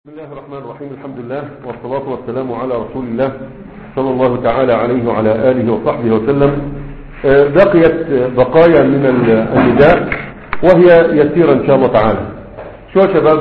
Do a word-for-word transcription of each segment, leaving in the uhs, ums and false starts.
بسم الله الرحمن الرحيم. الحمد لله والصلاة والسلام على رسول الله صلى الله تعالى عليه وعلى آله وصحبه وسلم. بقيت بقايا من النداء وهي يسيرة إن شاء الله تعالى. شو يا شباب؟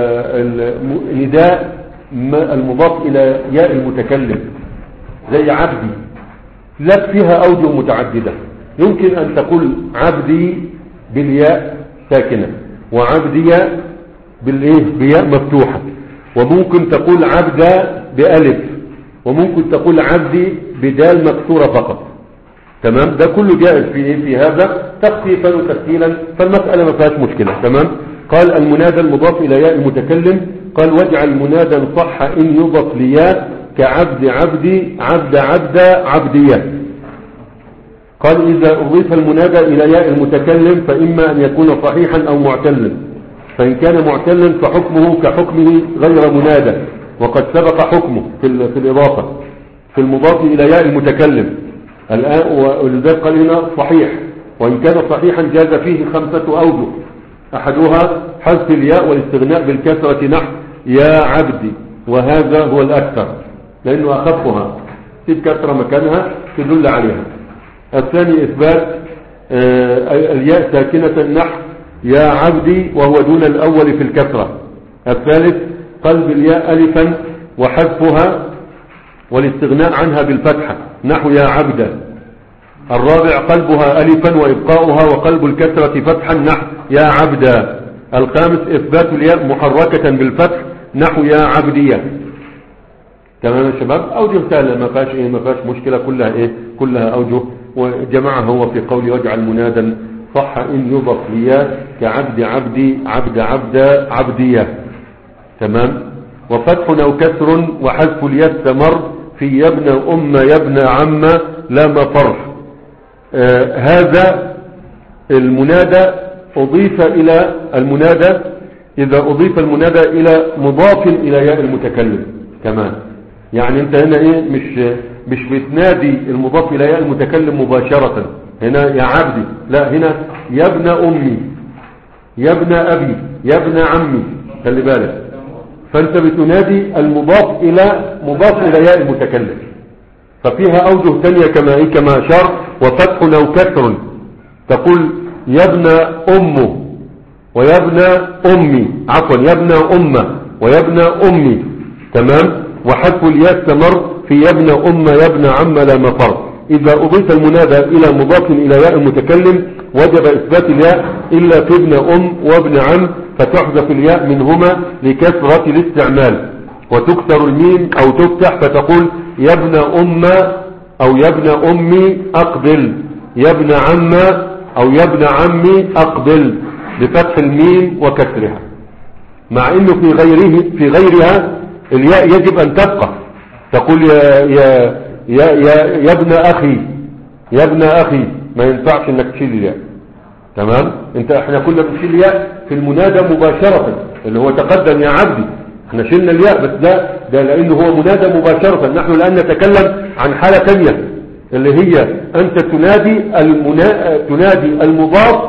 النداء المضاف إلى ياء المتكلم زي عبدي لك فيها أوجه متعددة. يمكن أن تقول عبدي بالياء ساكنة وعبدي بالإيه بياء مفتوحة، وممكن تقول عبد بألف، وممكن تقول عبدي بدال مكسورة فقط. تمام؟ ده كله جائز في في هذا تخفيفا وتسهيلا، فالمسألة ما فيهاش مشكلة. تمام؟ قال المنادى المضاف إلى ياء المتكلم، قال واجعل منادى صح إن يضف لياء كعبد عبدي عبد عبد عبدية. قال إذا أضيف المنادى إلى ياء المتكلم فإما أن يكون صحيحا أو معتلا، فإن كان معتلا فحكمه كحكمه غير منادى، وقد سبق حكمه في, في الإضافة في المضاف إلى ياء المتكلم الآن، ولذلك قال هنا صحيح، وإن كان صحيحا جاز فيه خمسة أوجه، أحدها حذف الياء والاستغناء بالكسرة نحو يا عبدي، وهذا هو الأكثر لأنه أخفها في كسرة مكانها تدل عليها. الثاني إثبات آه الياء ساكنة نحو يا عبدي وهو دون الأول في الكسرة. الثالث قلب الياء ألفا وحذفها والاستغناء عنها بالفتحة نحو يا عبدا. الرابع قلبها ألفا وإبقاؤها وقلب الكسرة فتحا نحو يا عبدا. الخامس إثبات الياء محركة بالفتح نحو يا عبدية. تمام يا شباب؟ أوجه سهلة ما فيهاش إيه ما فيهاش مشكلة، كلها إيه كلها أوجه، وجمعها هو في قول واجعل منادا صح إن يضف لياء كعبد عبدي عبد عبد عبدية. تمام؟ وفتح أو كسر وحذف الياء استمر في يبنى أم يبنى عم لا مفر. آه هذا المنادى أضيف إلى المنادى إذا أضيف المنادى إلى مضاف إلى ياء المتكلم كمان. يعني أنت هنا إيه مش مش بتنادي المضاف إلى ياء المتكلم مباشرة هنا يا عبدي، لا، هنا يا ابن أمي يا ابن أبي يا ابن عمي، خلي بالك. فأنت بتنادي المضاف إلى مضاف إلى ياء المتكلم، ففيها أوجه ثانية كما إيه كما أشار. وفتح أو كسر تقول يا ابن أمه ويا ابن أمي، عفوا يا ابن أمه ويا ابن أمي. تمام؟ وحذف الياء استمر في يا ابن أمه يا ابن عم لا مفر. إذا أضيف المنادى إلى مضاف إلى ياء المتكلم وجب إثبات الياء إلا في ابن أم وابن عم، فتحذف الياء منهما لكثرة الاستعمال، وتكسر الميم أو تفتح فتقول يا ابن أم أو يا ابن أمي أقبل، يا ابن عم أو يا ابن عمي أقبل بفتح الميم وكسرها، مع إنه في غيره في غيرها الياء يجب أن تبقى، تقول يا يا يا يا يا ابن أخي يا ابن أخي، ما ينفعش انك تشيل الياء. تمام؟ انت احنا كنا بنشيل الياء في المنادى مباشرة اللي هو تقدم يا عبدي، احنا شلنا الياء، بس ده ده لانه هو منادى مباشرة. نحن الان نتكلم عن حالة ثانية اللي هي انت تنادي المنا... تنادي المضاف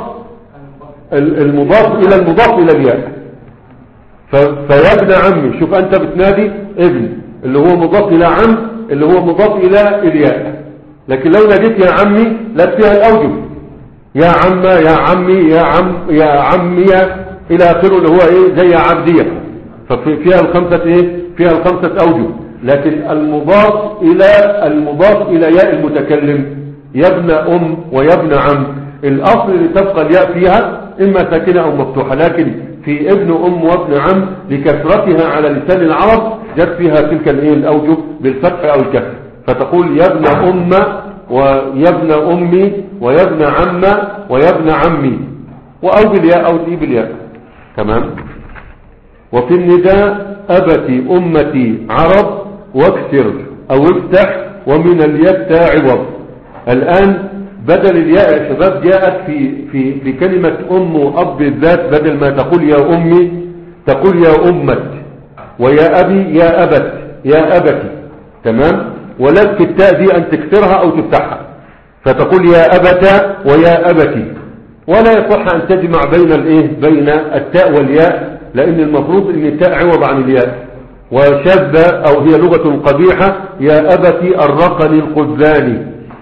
المضاف الى المضاف الى الياء. ف... فيا ابن عمي، شوف انت بتنادي ابن اللي هو مضاف الى عم اللي هو مضاف الى الياء، لكن لو ناديت يا عمي لا فيها الاوجه، يا عم يا عمي يا عم يا عمي الى اخره اللي هو ايه زي عبدية، ففيها الخمسة ايه فيها الخمسة اوجه. لكن المضاف الى المضاف الى ياء المتكلم يا ابن ام ويا ابن عم، الاصل اللي تبقى الياء فيها اما ساكنة او مفتوحة، لكن في ابن ام وابن عم لكثرتها على لسان العرب جت فيها تلك الايه الاوجه بالفتح او الكسر، فتقول يا ابن ام ويا ابن امي ويا ابن عم ويا ابن عمي، او بالياء او دي بالياء. تمام؟ وفي النداء ابتي امتي عرب واكسر او افتح ومن الياء عوض. الان بدل الياء يا شباب جاءت في في في كلمة ام واب بالذات، بدل ما تقول يا امي تقول يا امت، ويا ابي يا ابت يا ابتي. تمام؟ ولك في التاء دي ان تكسرها او تفتحها، فتقول يا ابتا ويا ابتي، ولا يصح ان تجمع بين الايه بين التاء والياء، لأن المفروض أن التاء عوض عن الياء. وشذ أو هي لغة قبيحة، يا أبتي أرقني القذان،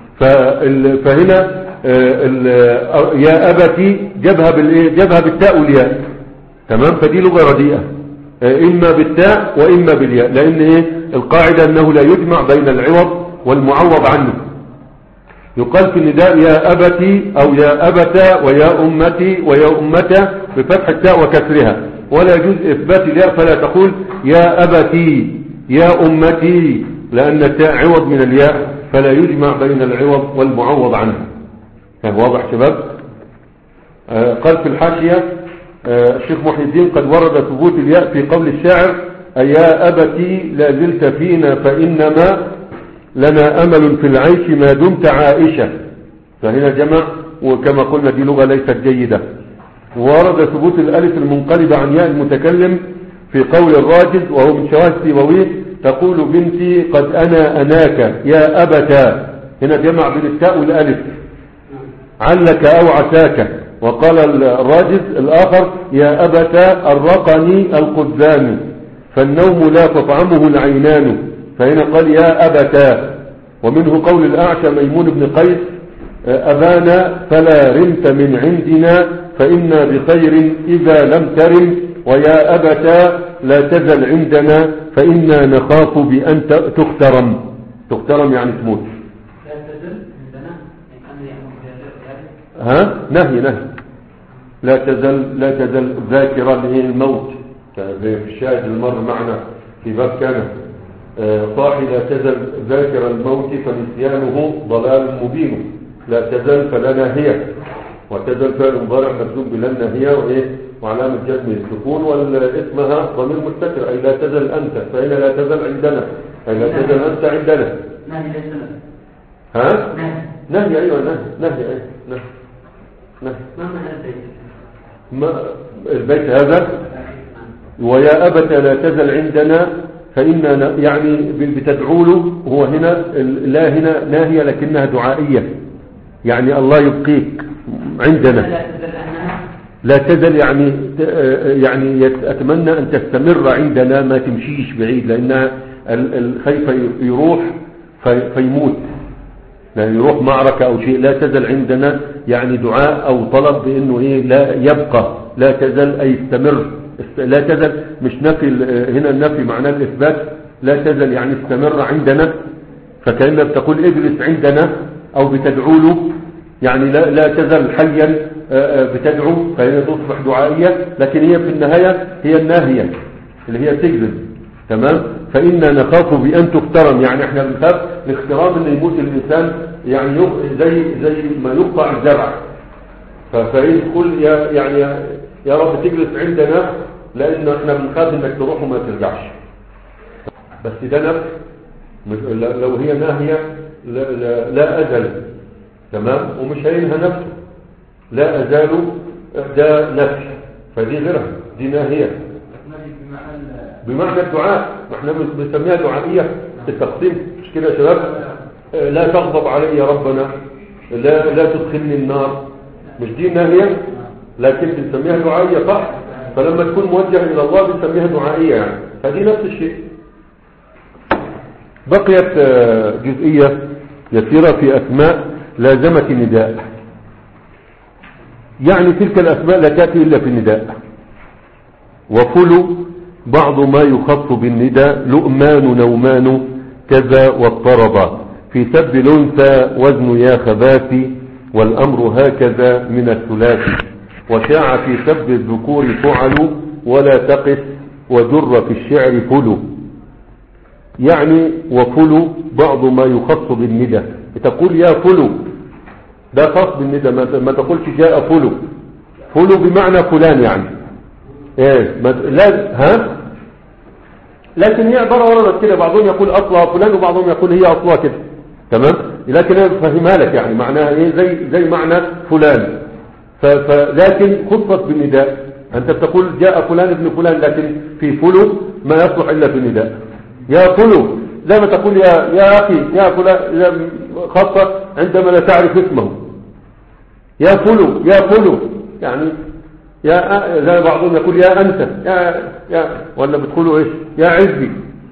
فهنا يا أبتي جابها بالإيه؟ جابها بالتاء والياء، تمام. فدي لغة رديئة، إما بالتاء وإما بالياء، لأن إيه القاعدة أنه لا يجمع بين العوض والمعوض عنه. يقال في النداء يا أبتي أو يا أبتا ويا أمتي ويا أمتا بفتح التاء وكسرها، ولا يجوز إثبات الياء، فلا تقول يا أبتي يا أمتي، لأن التاء عوض من الياء، فلا يجمع بين العوض والمعوض عنه. واضح شباب؟ آه قال في الحاشية آه الشيخ محي الدين قد ورد ثبوت الياء في قول الشاعر أيا أبتي لا زلت فينا فإنما لنا أمل في العيش ما دمت عائشة، فهنا جمع، وكما قلنا دي لغة ليست جيدة. ورد ثبوت الألف المنقلبة عن ياء المتكلم في قول الراجل وهو من شواهد سيبويه تقول بنتي قد أنا أناك يا أبتا، هنا جمع بين التاء والألف، علك أو عساك. وقال الراجل الآخر يا أبتا أرقني القذان فالنوم لا تطعمه العينان، فهنا قال يا أبتا. ومنه قول الأعشى ميمون بن قيس أبانا فلا رمت من عندنا فإنا بخير إذا لم ترم، ويا أبتا لا تزل عندنا فإنا نخاف بأن تخترم. تخترم يعني تموت. لا تزل عندنا ها نهي نهي لا تزل لا تزل ذاكرا للموت، في الشاهد المر معنا في باب كان صاحي لا تزل ذاكر الموت فنسيانه ضلال مبين. لا تزل فلا ناهية، وتزل فعل مضارع مجزوم بلا ناهية وايه وعلامة جزم السكون، والاسمها ضمير مستتر أي لا تزل أنت، فهنا لا تزل عندنا أي لا تزل أنت عندنا. نهي ها نهي أيوة نهي نهي أيوة نهي نهي. ما معنى البيت؟ ما البيت هذا ويا أبت لا تزل عندنا فإننا يعني بتدعو له، هو هنا لا هنا ناهية لكنها دعائية، يعني الله يبقيك عندنا. لا تزل يعني يعني أتمنى أن تستمر عندنا ما تمشيش بعيد، لأنها الخيف يروح فيموت، يعني يروح معركة أو شيء. لا تزل عندنا يعني دعاء أو طلب بأنه إيه لا يبقى، لا تزل أي استمر. لا تزل مش نفي، هنا النفي معناه الإثبات، لا تزل يعني استمر عندنا، فكأنها بتقول اجلس عندنا أو بتدعو له، يعني لا, لا تزل حيا بتدعو، فهي تصبح دعائية، لكن هي في النهاية هي الناهية اللي هي تجزم، تمام. فإنا نخاف بأن تخترم، يعني احنا بنخاف الاخترام ان يموت الإنسان، يعني زي زي ما يقطع الزرع، فيقول يا يعني يا رب تجلس عندنا لأن احنا بنخاف انك تروح وما ترجعش. بس ده نفس، لو هي ناهية لا, لا, لا أزل، تمام، ومش هينهى نفسه، لا أزال ده نفس، فدي غيرها، دي ناهية بمعنى الدعاء، احنا بنسميها دعائية في التقسيم، مش كده يا شباب؟ لا تغضب علي يا ربنا، لا لا تدخلني النار، مش دي ناهية لكن بنسميها دعائية، صح؟ فلما تكون موجهة إلى الله بنسميها دعائية، يعني فدي نفس الشيء. بقيت جزئية يسيرة في أسماء لازمة النداء، يعني تلك الأسماء لا تأتي إلا في النداء. وفلو بعض ما يخص بالنداء، لؤمان نومان كذا واضطربا، في سب الأنثى وزن يا خباثي، والأمر هكذا من الثلاثي، وشاع في سب الذكور فعل، ولا تقس وجر في الشعر فلو. يعني وفلو بعض ما يخص بالندى، تقول يا فلو ده خاص بالندى، ما تقولش جاء فلو، فلو بمعنى فلان يعني ايه لا ها، لكن هي عبارة وردت كده، بعضهم يقول اصلها فلان وبعضهم يقول هي اصلها كده، تمام، لكن انا بفهمها لك يعني معناها ايه، زي زي معنى فلان، فلكن خصت بالنداء، انت بتقول جاء فلان ابن فلان، لكن في فلو ما يصلح الا في النداء، يا فلو زي ما تقول يا يا اخي يا فلان، خاصة عندما لا تعرف اسمه، يا فلو يا فلو يعني يا زي بعضهم يقول يا انت يا يا ولا بتقولوا ايش يا عزبي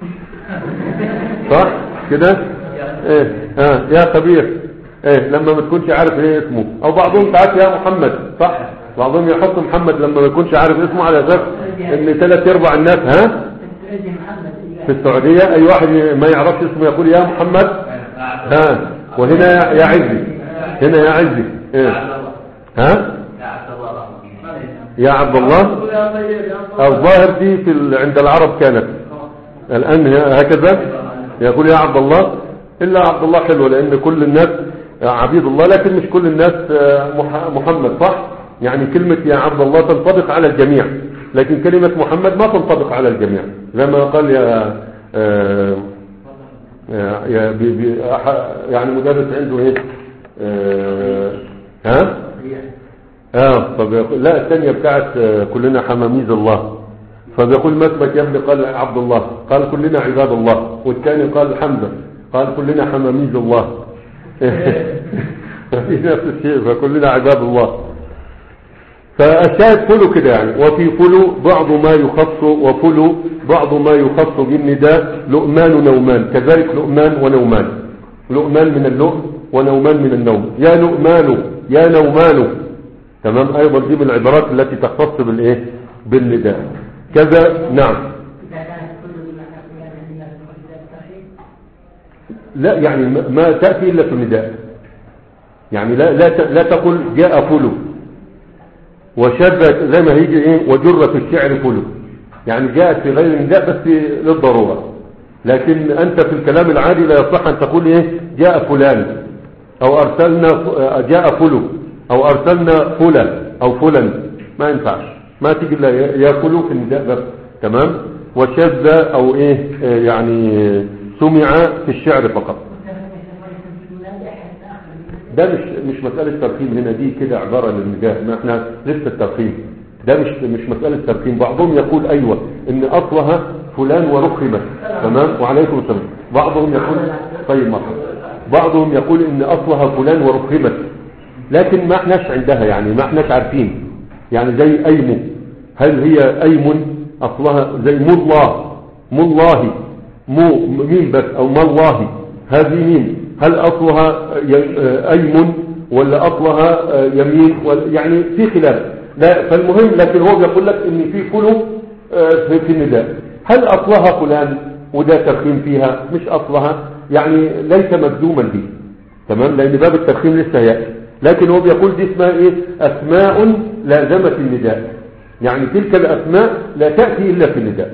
صح كده ايه ها يا خبير ايه لما ما تكونش عارف ايه اسمه، او بعضهم ساعات يا محمد صح، بعضهم يحط محمد لما ما يكونش عارف اسمه على اساس ان ثلاث ارباع الناس ها في السعودية اي واحد ما يعرفش اسمه يقول يا محمد ها، وهنا يا عزي هنا يا عزي ايه ها يا عبد الله. الظاهر دي في ال... عند العرب كانت، الان هكذا يقول يا عبد الله، الا عبد الله حلو لان كل الناس عبيد الله، لكن مش كل الناس محمد صح، يعني كلمة يا عبد الله تنطبق على الجميع، لكن كلمة محمد ما تنطبق على الجميع، زي ما قال يا آه يا بي بي يعني مدرس عنده ايه آه ها اه فبيقول لا الثانية بتاعت كلنا حماميز الله، فبيقول ما اسمك يا ابني؟ قال عبد الله، قال كلنا عباد الله، والثاني قال حمزة، قال كلنا حماميز الله في نفس الشيء، فكلنا عباد الله. فالشاهد فلو كده يعني، وفي فلو بعض ما يخص، وفلو بعض ما يخص بالنداء لؤمان نومان، كذلك لؤمان ونومان، لؤمان من اللؤم ونومان من النوم، يا لؤمان يا نومان تمام، ايضا دي من العبارات التي تختص بالايه بالنداء كذا. نعم لا يعني ما تأتي إلا في النداء، يعني لا لا لا تقل جاء فلو وشذ زي ما هيجي ايه وجر في الشعر فلو، يعني جاءت في غير النداء بس للضرورة، لكن انت في الكلام العادي لا يصح ان تقول ايه جاء فلان او ارسلنا جاء فلو او ارسلنا فلان او فلان، ما ينفعش، ما تيجي الا يا فلو في النداء بس تمام. وشذ او ايه يعني سمع في الشعر فقط. ده مش مش مسألة ترقيم هنا، دي كده عبارة للنداء، ما احنا لسه الترقيم ده مش مش مسألة ترقيم. بعضهم يقول ايوه ان اصلها فلان ورقمت تمام، وعليكم السلام. بعضهم يقول طيب مرحبا، بعضهم يقول ان اصلها فلان ورقمت، لكن ما احناش عندها، يعني ما احناش عارفين، يعني زي ايمو، هل هي ايمن اصلها زي مالله مالله مو مين بس او مالله، هذه مين، هل اصلها ايمن ولا اصلها يمين، يعني في خلاف. لا فالمهم، لكن هو بيقول لك ان في فلو في النداء، هل اصلها فلان وده ترخيم فيها، مش اصلها يعني ليس مجزوما به تمام، لان باب الترخيم لسه ياتي، لكن هو بيقول دي اسمها ايه اسماء لازمت النداء، يعني تلك الاسماء لا تاتي الا في النداء.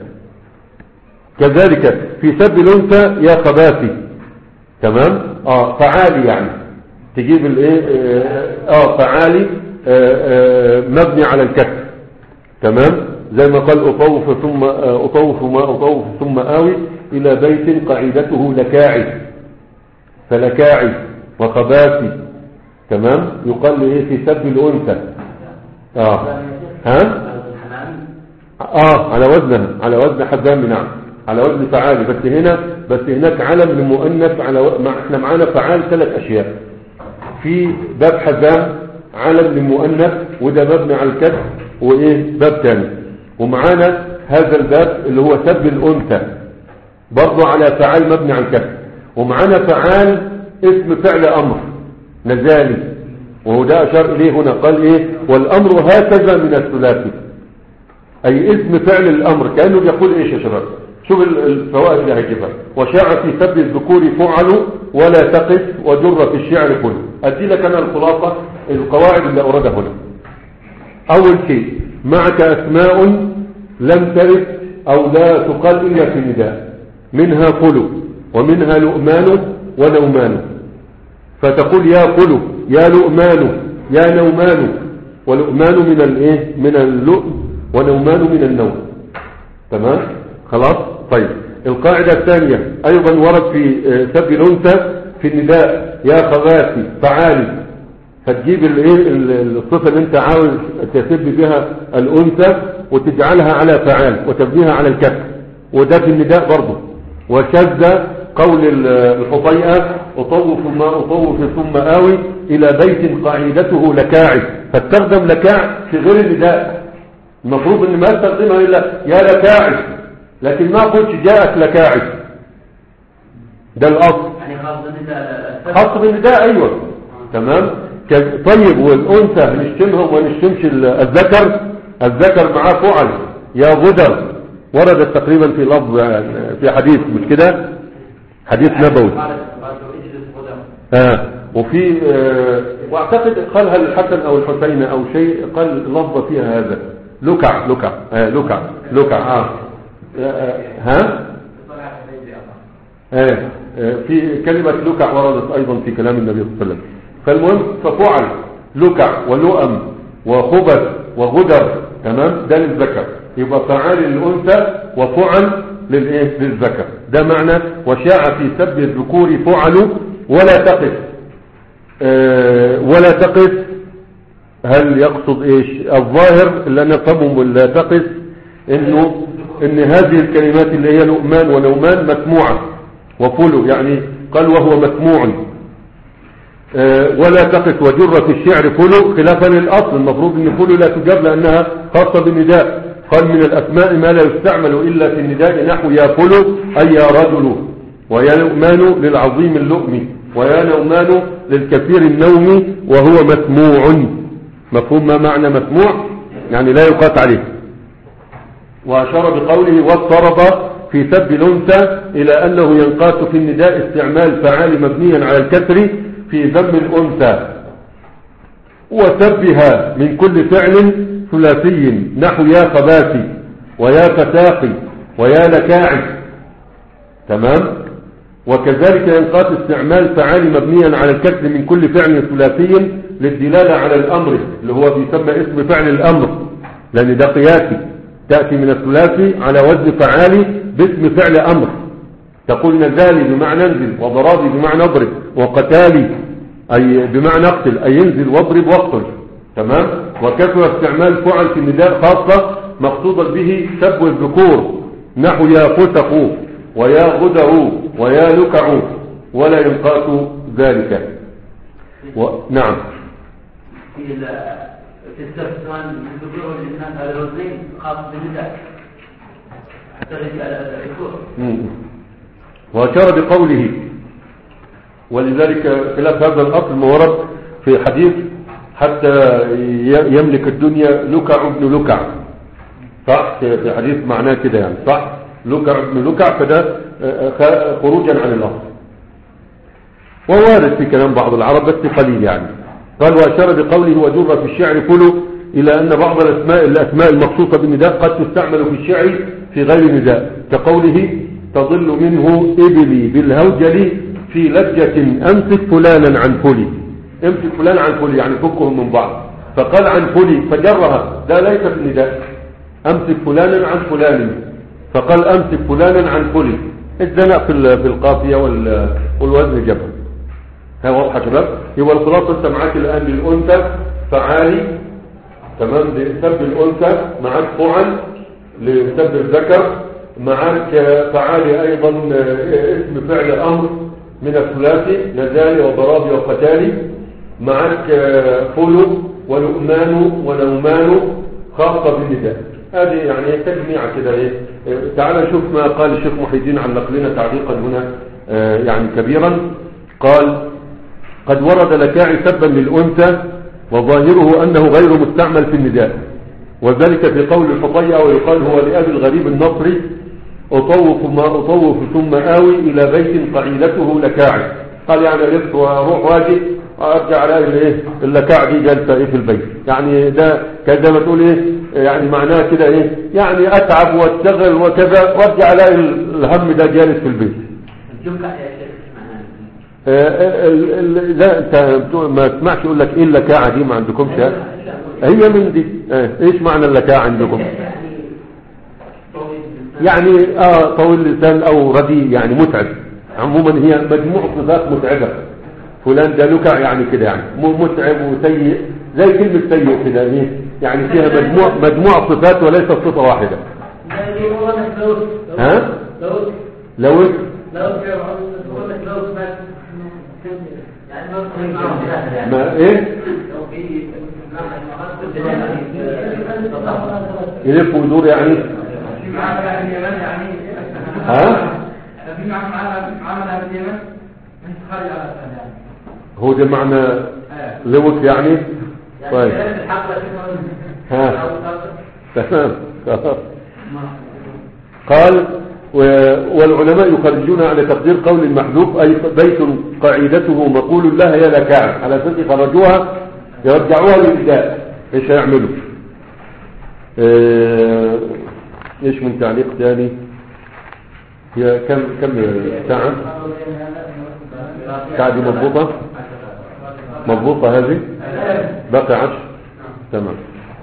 كذلك في سب الانثى يا خباثي تمام، اه فعالي يعني تجيب الايه اه فعالي آه آه مبني على الكسر تمام، زي ما قال اطوف ثم آه اطوف ما اطوف ثم آوي الى بيت قاعدته لكاعي، فلكاعي وخباثي تمام، يقال ايه في سب الانثى اه ها اه على وزنها، على وزن حزام، نعم على وزن فعالي، بس هنا بس هناك علم لمؤنث على و... مع... احنا معانا فعال ثلاث اشياء، في باب حزام علم لمؤنث وده مبني على الكسر، وايه باب ثاني، ومعانا هذا الباب اللي هو سب الانثى برضه على فعال مبني على الكسر، ومعانا فعال اسم فعل امر نزالي، وهو ده اشار اليه هنا قال ايه والامر هكذا من الثلاثي، اي اسم فعل الامر، كانه بيقول ايش يا شباب، شوف الفوائد اللي هيجيبها، وشاع في سب الذكور فعل ولا تقف وجر في الشعر كل. ادي لك انا الخلاصه القواعد اللي اوردها هنا. اول شيء معك اسماء لم ترد او لا تقال الا في النداء، منها فلو ومنها لؤمان ونومان، فتقول يا فلو يا لؤمان يا نومان، ولؤمان من الايه من اللؤم ونومان من النوم تمام خلاص. طيب القاعدة الثانية ايضا ورد في سب الانثى في النداء يا خباثي فعالي، فتجيب الايه الصفة اللي انت عاوز تسب بها الانثى وتجعلها على فعال وتبنيها على الكسر، وده في النداء برضه. وشذ قول الحطيئة اطوف ما اطوف ثم آوي الى بيت قاعدته لكاعي، فاستخدم لكاع في غير النداء، المفروض ان ما استخدمها الا يا لكاعد، لكن ما قلت جاءت لكاعد، ده الاصل. يعني خاص بالنداء. خاص بالنداء ايوه تمام. طيب والانثى نشتمها وما نشتمش الذكر؟ الذكر معاه فعل، يا غدر، وردت تقريبا في لفظ في حديث مش كده، حديث نبوي. ها وفي آه واعتقد قالها الحسن او الحسين او شيء، قال لفظ فيها هذا لكع لكع آه لكع لكع اه, آه ها آه آه في كلمة لكع وردت ايضا في كلام النبي صلى الله عليه وسلم. فالمهم ففعل لكع ولؤم وخبث وغدر تمام، ده للذكر، يبقى فعال للأنثى وفعل للايه للذكر، ده معنى وشاع في سب الذكور فعل. ولا تقف أه ولا تقف، هل يقصد ايش؟ الظاهر اللي انا فهمه ولا تقف انه ان هذه الكلمات اللي هي لؤمان ونومان مسموعة، وفلو يعني قال وهو مسموع. أه ولا تقف وجر في الشعر فلو خلافا للاصل، المفروض ان فلو لا تجر لانها خاصة بالنداء. قال من الاسماء ما لا يستعمل الا في النداء، نحو يا فلو اي يا رجل، ويا لؤمان للعظيم اللؤم، ويا نومان للكثير النوم وهو مسموع. مفهوم ما معنى مسموع؟ يعني لا يقاس عليه. وأشار بقوله واضطرب في سب الأنثى إلى أنه ينقاس في النداء استعمال فعال مبنيا على الكسر في ذم الأنثى وسبها من كل فعل ثلاثي، نحو يا خباثي ويا فتاقي ويا لكاعي تمام. وكذلك ينقاس استعمال فعال مبنيا على الكسر من كل فعل ثلاثي للدلالة على الأمر، اللي هو بيسمى اسم فعل الأمر، لأن ده قياسي، تأتي من الثلاثي على وزن فعالي باسم فعل أمر. تقول نزالي بمعنى انزل، وضرابي بمعنى اضرب، وقتالي أي بمعنى اقتل، أي ينزل واضرب واقتل تمام. وكثر استعمال فعل في النداء خاصة مقصودا به سب الذكور، نحو يا فسقوا ويا غدروا ويا لكعوا، ولا ينقاس ذلك. و... نعم في في السبت سواء الذكور والإناث على الوزنين خاص بالنداء حتى على الذكور. وأشار بقوله ولذلك خلاف هذا الأصل ما ورد في حديث حتى يملك الدنيا لكع ابن لكع، صح؟ في حديث معناه كده يعني، صح؟ لكع ابن لكع، فده خروجا عن الأصل، ووارد في كلام بعض العرب بس قليل يعني. قال وأشار بقوله وجر في الشعر كله إلى أن بعض الأسماء الأسماء المخصوصة بالنداء قد تستعمل في الشعر في غير نداء، كقوله تضل منه إبلي بالهوجل في لجة أمسك فلانا عن فلي، امسك فلان عن فلي يعني فكهم من بعض، فقال عن فلي فجرها، ده ليس في النداء، أمسك فلانا عن فلان، فقال أمسك فلانا عن فلي، الزنق في القافية والوزن جبل. ها واضحة شباب؟ يبقى الخلاصة انت معاك الآن للأنثى فعالي تمام، لسب الأنثى معاك فعل لسب الذكر، معاك فعالي أيضا اسم فعل أمر من الثلاثي نزالي وضرابي وقتالي، معاك فلو ولؤمان ونومان خاصة بالنداء. هذه يعني تجميع كده ايه. تعال نشوف ما قال الشيخ محي الدين، علق لنا تعليقا هنا يعني كبيرا. قال قد ورد لكاعي سبا للأنثى وظاهره أنه غير مستعمل في النداء، وذلك في قول الحطيئة ويقال هو لأبي الغريب النصري أطوف ما أطوف ثم آوي إلى بيت قعيلته لكاعي. قال يعني لفت وأروح واجي وأرجع على الايه اللكاع دي جالسة ايه في البيت، يعني ده كذا ما تقول ايه يعني معناه كده ايه يعني أتعب واشتغل وكذا وارجع على الهم ده جالس في البيت. لا انت ما تسمعش يقول لك ايه اللكاعة دي ما عندكمش؟ هي من دي اه ايش معنى اللكاعة عندكم؟ يعني اه طويل اللسان او رديء يعني متعب، عموما هي مجموعة صفات متعبة. فلان ده لكع يعني كده يعني متعب وسيء، زي كلمة سيء كده ايه يعني فيها مجموعة مجموعة صفات وليست صفة واحدة. ها؟ لو ما ايه يلف ويدور يعني في معاملة اليمن يعني ها في معاملة اليمن من خارج على يعني هو ده معنى لوك يعني طيب ها تمام قال والعلماء يخرجون على تقدير قول المحذوف أي بيت قاعدته مقول لها يا لكعب، على أساس يخرجوها يرجعوها للإبداء. ايش هيعملوا؟ اه ايش من تعليق ثاني؟ هي كم كم ساعة؟ ساعة دي مضبوطة؟ مضبوطة هذه؟ باقي عشر. تمام.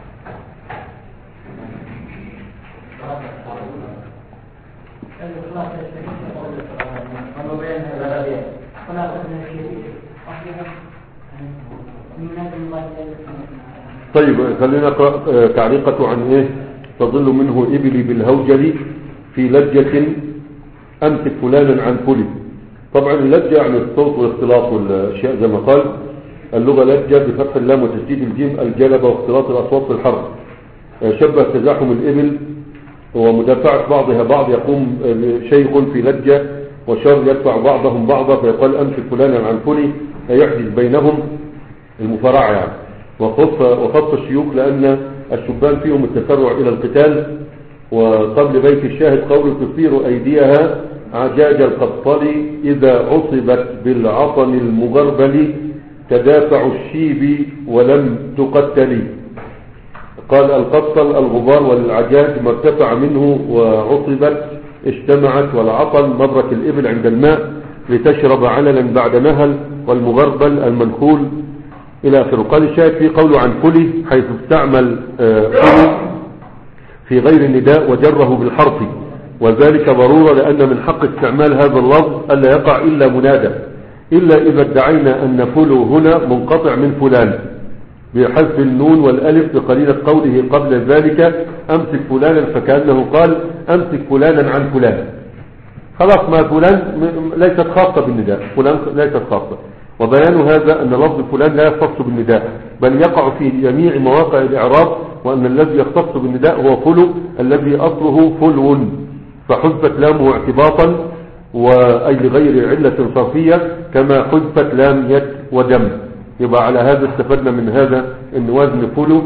طيب خلينا نقرأ تعليقة عن ايه؟ تظل منه ابلي بالهوجل في لجة امسك فلانا عن فلي. طبعا اللجة يعني الصوت والاختلاط والاشياء زي ما قال اللغة لجة بفتح اللام وتشديد الجيم الجلبة واختلاط الاصوات في الحرف. شبه تزاحم الابل ومدافعة بعضها بعض، يقوم شيخ في لجة وشر يدفع بعضهم بعضا فيقال امسك فلانا عن فلي يحدث بينهم المفارعة يعني. وخص وخص الشيوخ لأن الشبان فيهم التسرع إلى القتال. وقبل بيت الشاهد قول تصير أيديها عجاج القطل إذا عصبت بالعطن المغربل تدافع الشيب ولم تقتل. قال القطل الغبار والعجاج ما ارتفع منه وعصبت اجتمعت، والعطن مبرك الإبل عند الماء لتشرب عللا بعد نهل، والمغربل المنخول إلى آخره. قال الشاهد في قوله عن فلي حيث استعمل فلي في غير النداء وجره بالحرف، وذلك ضرورة لأن من حق استعمال هذا اللفظ ألا يقع إلا منادى، إلا إذا ادعينا أن فلو هنا منقطع من فلان بحذف النون والألف بقرينة قوله قبل ذلك أمسك فلانا، فكأنه قال أمسك فلانا عن فلان. خلاص ما فلان ليست خاصة بالنداء، فلان ليست خاصة. وبيان هذا أن لفظ فلان لا يختص بالنداء بل يقع في جميع مواقع الإعراب، وأن الذي يختص بالنداء هو فلو الذي أصله فلو فحذفت لامه اعتباطا وأي لغير علة صرفية كما حذفت لام يد ودم. يبقى على هذا استفدنا من هذا أن وزن فلو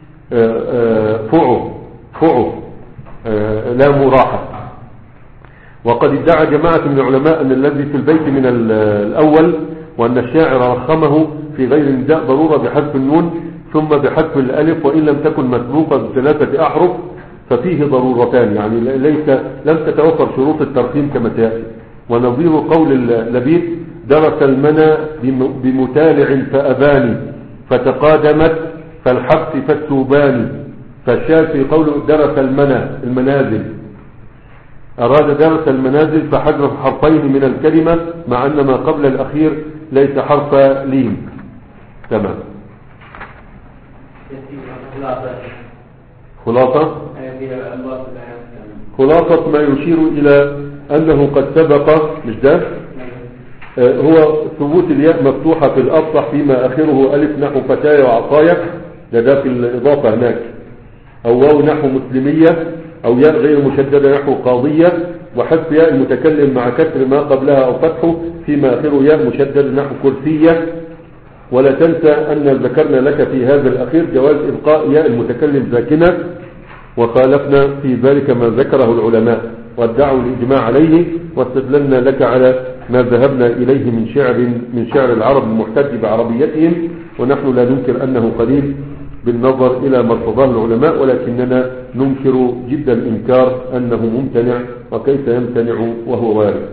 فعو فعو لام راحة. وقد ادعى جماعة من العلماء أن الذي في البيت من الأول وأن الشاعر رخمه في غير النداء ضرورة بحذف النون ثم بحذف الألف، وإن لم تكن مسبوقة بثلاثة أحرف ففيه ضرورتان، يعني ليس لم تتوفر شروط الترخيم كما سيأتي. ونظير قول لبيد درس المنى بمتالع فأباني فتقادمت فالحبس فالتوبان. فالشاعر في قوله درس المنى المنازل أراد درس المنازل فحذف حرفين من الكلمة مع أن ما قبل الأخير ليس حرف لين. تمام. خلاصة خلاصة ما يشير إلى أنه قد سبق مش ده هو ثبوت الياء مفتوحة في الأفصح فيما آخره ألف نحو فتايا وعصايا، ده في الإضافة هناك، أو واو نحو مسلمية، أو ياء غير مشددة نحو قاضية، وحذف ياء المتكلم مع كسر ما قبلها أو فتحه فيما آخره ياء مشدد نحو كرسية. ولا تنسى أن ذكرنا لك في هذا الأخير جواز إبقاء ياء المتكلم ساكنة، وخالفنا في ذلك ما ذكره العلماء وادعوا الإجماع عليه، واستدللنا لك على ما ذهبنا إليه من شعر من شعر العرب المحتج بعربيتهم، ونحن لا ننكر أنه قليل بالنظر إلى ما ارتضاه العلماء، ولكننا ننكر جدا إنكار أنه ممتنع، وكيف يمتنع وهو وارد.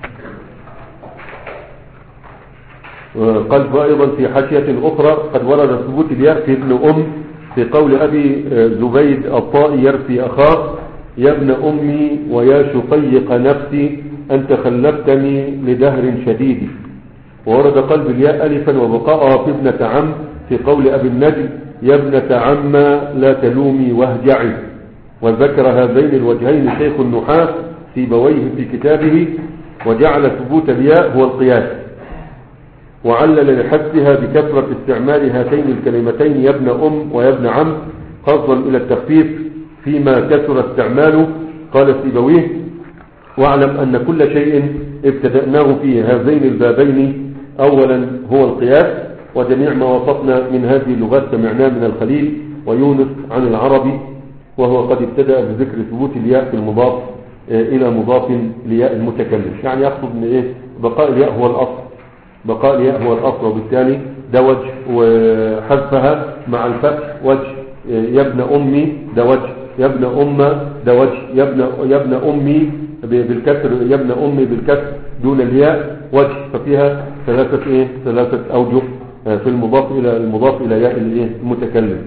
قال أيضا في حاشية أخرى قد ورد ثبوت الياء في ابن أم في قول أبي زبيد الطائي يرثي أخاه يا ابن أمي ويا شقيق نفسي أنت خلفتني لدهر شديد. وورد قلب الياء ألفا وبقاءها في ابنة عم في قول أبي النجم يا ابنة عم لا تلومي واهجعي. وذكر هذين الوجهين شيخ النحاة في بويه في كتابه، وجعل ثبوت الياء هو القياس. وعلل لحذفها بكثرة استعمال هاتين الكلمتين يا ابن أم ويا ابن عم قصدا إلى التخفيف فيما كثر استعماله. قال سيبويه: واعلم أن كل شيء ابتدأناه في هذين البابين أولا هو القياس، وجميع ما وصفنا من هذه اللغات سمعناه من الخليل ويونس عن العربي، وهو قد ابتدأ بذكر ثبوت الياء في المضاف إلى مضاف لياء المتكلم. يعني يقصد من إيه؟ بقاء الياء هو الأصل، بقاء الياء هو الأصل، وبالتالي ده وجه، وحذفها مع الفتح وجه. يا ابن أمي ده وجه، يا ابن أم ده وجه، يا ابن يا ابن أمي بالكسر، يا ابن أمي بالكسر دون الياء وجه. ففيها ثلاثة إيه؟ ثلاثة أوجه في المضاف إلى المضاف إلى ياء الإيه؟ المتكلم.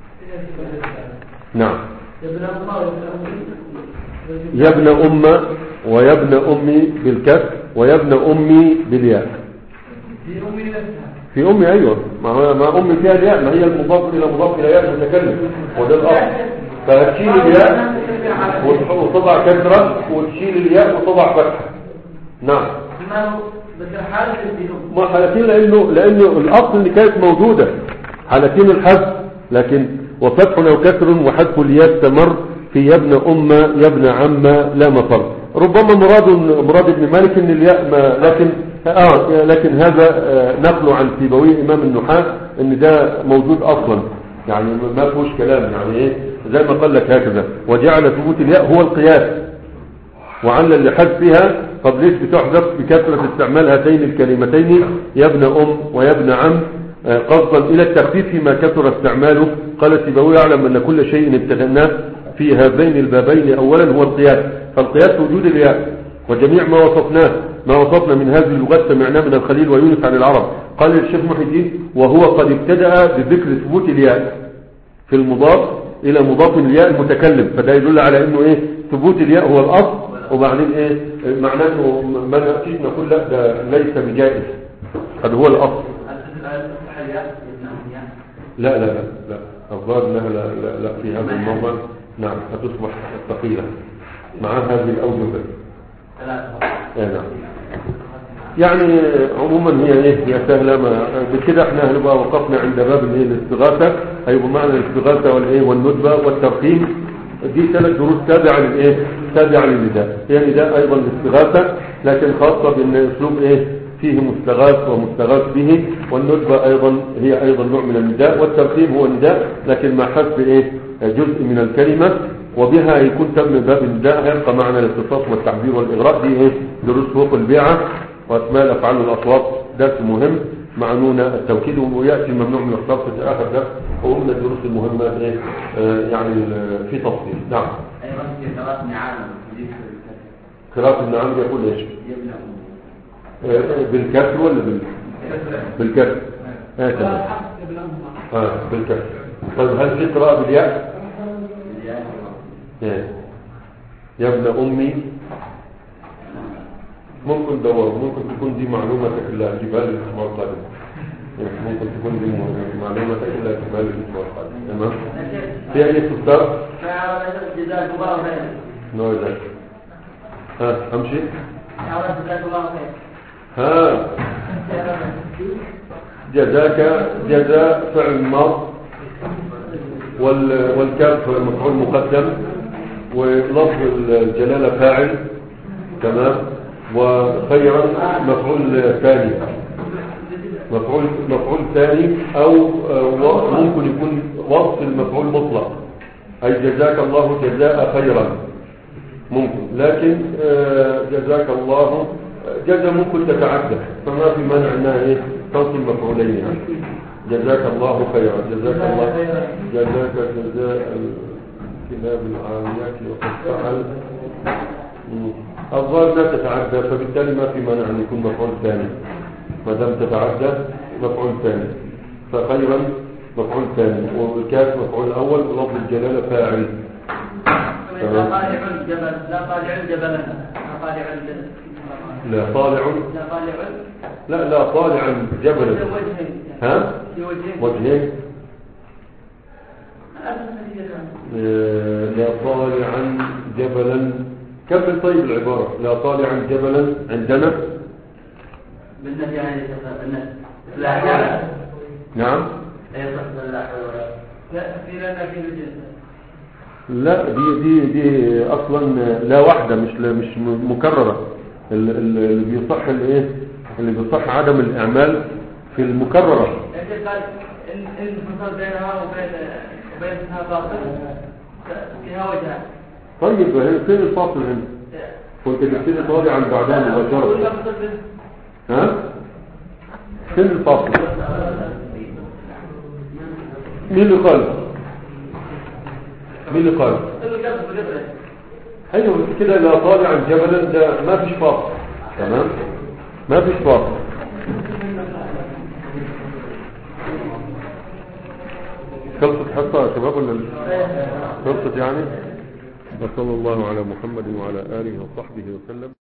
نعم. يا ابن أم ويا ابن أمي بالكسر ويا ابن أمي بالياء. في أمي نفسها. في أمي أيوة، ما ما أمي فيها الياء، ما هي المضاف إلى مضاف إلى ياء المتكلم، وده الأصل. فتشيل الياء وتضع كسرة، وتشيل الياء وتضع فتحة. نعم. ما حالتين، لأنه لأنه الأصل اللي كانت موجودة حالتين الحذف، لكن وفتح أو كسر وحذف الياء استمر في يا ابن أم يا ابن عم لا مفر. ربما مراد مراد ابن مالك ان الياء ما، لكن آه لكن هذا آه نقله عن سيبويه إمام النحاة ان ده موجود أصلا، يعني ما فيهوش كلام. يعني ايه زي ما قال لك هكذا: وجعل ثبوت الياء هو القياس، وعلل لحذفها. طب ليش بتحذف بكثرة استعمال هاتين الكلمتين يا ابن أم ويا ابن عم آه قصدا إلى التخفيف فيما كثر استعماله. قال سيبويه: يعلم أن كل شيء ابتدأناه في هذين البابين أولا هو القياس. فالقياس وجود الياء، وجميع ما وصفناه ما وصفنا من هذه اللغات سمعناه من الخليل ويونس عن العرب. قال الشيخ محي الدين: وهو قد ابتدأ بذكر ثبوت الياء في المضاف إلى مضاف الياء المتكلم. فده يدل على انه ايه؟ ثبوت الياء هو الأصل، وبعدين ايه معناته ما نأتيش نقول لا ده ليس بجائز، هذا هو الأصل. لا لا لا لا الظاهر انها لا, لا, لا في هذا الموضع. نعم هتصبح ثقيلة مع هذه الأوجه. نعم. يعني عموما هي ايه هي سهلة. ما بكده احنا هنبقى وقفنا عند باب الايه الاستغاثة، هيبقى معنى الاستغاثة والايه والندبة والترقيم. دي ثلاث دروس تابعة للايه تابعة للنداء. هي نداء ايضا الاستغاثة، لكن خاصة بان اسلوب ايه فيه مستغاث ومستغاث به. والندبة ايضا هي ايضا نوع من النداء، والترقيم هو نداء لكن مع حذف ايه جزء من الكلمة، وبها يكون تم باب النداء. هيبقى معنى الاختصاص والتعبير والإغراء. دي ايه دروس فوق البيعة واسماء الافعال والاصوات، درس مهم مع نون التوكيد، وياتي الممنوع من الصرف في اخر درس، وهو من الدروس المهمه ايه آه يعني في تفصيل. نعم. ايضا في قراءة نعام قراءة النعام يقول ايش؟ آه بالكسر ولا بال بالكسر؟ اه تمام. اه بالكسر. طيب هل في قراءة بالياء؟ بالياء. يا ابن امي ممكن دور، ممكن تكون دي معلومتك اللي هتجيبها لي الاسبوع القادم. ممكن تكون دي معلومتك اللي هتجيبها لي الاسبوع القادم. تمام. في اي استفسار؟ جزاك الله خير. نوع ذلك. ها امشي. جزاك الله خير. ها جزاك جزاء فعل ماض، وال والكاف مفعول مقدم، ولفظ الجلاله فاعل. تمام. وخيرا مفعول ثاني، مفعول مفعول ثاني، او ممكن يكون وصف المفعول مطلق، اي جزاك الله جزاء خيرا ممكن. لكن جزاك الله جزاء ممكن تتعدى، فما في مانع انها ايه توصل مفعولين. يعني جزاك الله خيرا، جزاك الله جزاك جزاء الكلاب العاليات وقد فعل. الظاهر لا تتعدى، فبالتالي ما في مانع ان يكون مفعول ثاني ما دام تتعدى مفعول ثاني. فخيرا مفعول ثاني، والكاف مفعول اول، ولفظ الجلاله فاعل. لا طالع الجبل، لا طالع الجبل، لا طالع لا طالع لا طالع لا لا طالع جبل. ها وجهين. لا طالعا جبلا. كمل طيب العبارة. لا طالعا جبلا عندنا بالنهي عن النهي. لا لا نعم. لا يصح لا لا في لا في الجنس. لا دي دي دي اصلا لا واحده، مش لا مش مكرره. ال- ال- اللي بيصح الايه، اللي بيصح عدم الاعمال في المكرره. انت قال ان ان الفصل بينها وبين وبينها باطل فيها وجهان. طيب هنا فين الفاصل هنا؟ كنت بتبتدي تراجع عن بعدها مباشره. ها فين الفاصل؟ مين اللي قال؟ مين اللي قال؟ ايوه بس كده لا طالع جبلا، ده ما فيش فاصل. تمام، ما فيش فاصل. خلصت حصة يا شباب ولا خلصت يعني؟ وصلى الله على محمد وعلى آله وصحبه وسلم.